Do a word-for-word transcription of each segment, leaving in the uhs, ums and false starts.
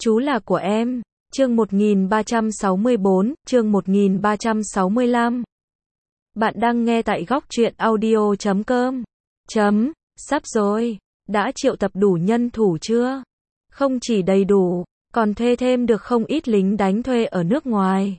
Chú là của em. Chương một nghìn ba trăm sáu mươi bốn, chương một nghìn ba trăm sáu mươi lăm. Bạn đang nghe tại góc truyện audio chấm com. Chấm, sắp rồi. Đã triệu tập đủ nhân thủ chưa? Không chỉ đầy đủ, còn thuê thêm được không ít lính đánh thuê ở nước ngoài.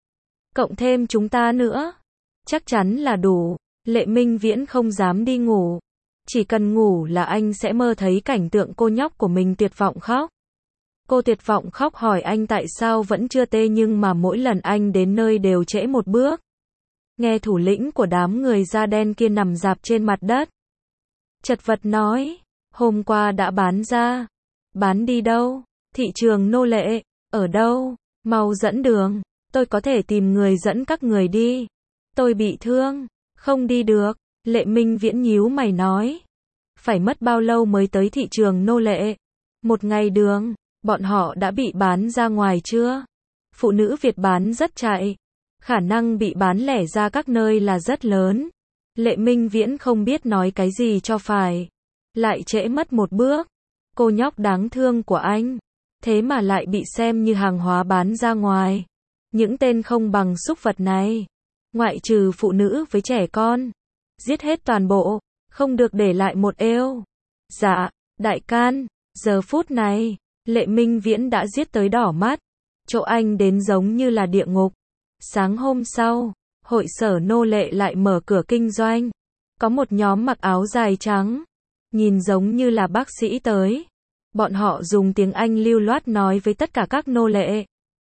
Cộng thêm chúng ta nữa. Chắc chắn là đủ. Lệ Minh Viễn không dám đi ngủ. Chỉ cần ngủ là anh sẽ mơ thấy cảnh tượng cô nhóc của mình tuyệt vọng khóc. Cô tuyệt vọng khóc hỏi anh tại sao vẫn chưa tê nhưng mà mỗi lần anh đến nơi đều trễ một bước. Nghe thủ lĩnh của đám người da đen kia nằm rạp trên mặt đất. Chật vật nói, hôm qua đã bán ra. Bán đi đâu? Thị trường nô lệ. Ở đâu? Mau dẫn đường. Tôi có thể tìm người dẫn các người đi. Tôi bị thương. Không đi được. Lệ Minh Viễn nhíu mày nói. Phải mất bao lâu mới tới thị trường nô lệ? Một ngày đường. Bọn họ đã bị bán ra ngoài chưa? Phụ nữ Việt bán rất chạy. Khả năng bị bán lẻ ra các nơi là rất lớn. Lệ Minh Viễn không biết nói cái gì cho phải. Lại trễ mất một bước. Cô nhóc đáng thương của anh. Thế mà lại bị xem như hàng hóa bán ra ngoài. Những tên không bằng súc vật này. Ngoại trừ phụ nữ với trẻ con. Giết hết toàn bộ. Không được để lại một êu. Dạ, đại can. Giờ phút này. Lệ Minh Viễn đã giết tới đỏ mắt. Chỗ anh đến giống như là địa ngục. Sáng hôm sau, hội sở nô lệ lại mở cửa kinh doanh. Có một nhóm mặc áo dài trắng. Nhìn giống như là bác sĩ tới. Bọn họ dùng tiếng Anh lưu loát nói với tất cả các nô lệ.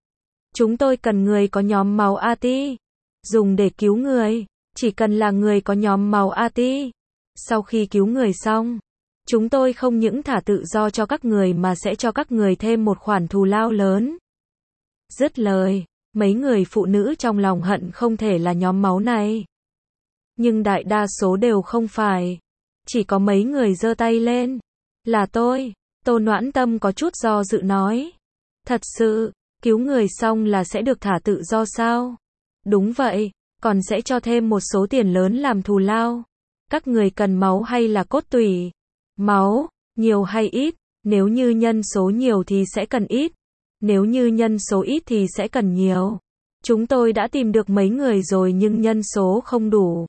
Chúng tôi cần người có nhóm máu a tê. Dùng để cứu người. Chỉ cần là người có nhóm máu a tê. Sau khi cứu người xong. Chúng tôi không những thả tự do cho các người mà sẽ cho các người thêm một khoản thù lao lớn. Dứt lời, mấy người phụ nữ trong lòng hận không thể là nhóm máu này. Nhưng đại đa số đều không phải. Chỉ có mấy người giơ tay lên. Là tôi. Tô Noãn Tâm có chút do dự nói. Thật sự, cứu người xong là sẽ được thả tự do sao? Đúng vậy, còn sẽ cho thêm một số tiền lớn làm thù lao. Các người cần máu hay là cốt tủy? Máu, nhiều hay ít? Nếu như nhân số nhiều thì sẽ cần ít. Nếu như nhân số ít thì sẽ cần nhiều. Chúng tôi đã tìm được mấy người rồi nhưng nhân số không đủ.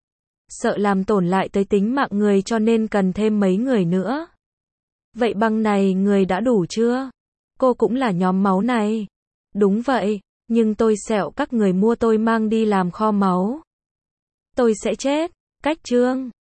Sợ làm tổn lại tới tính mạng người cho nên cần thêm mấy người nữa. Vậy băng này người đã đủ chưa? Cô cũng là nhóm máu này. Đúng vậy, nhưng tôi sẹo các người mua tôi mang đi làm kho máu. Tôi sẽ chết. Cách chương.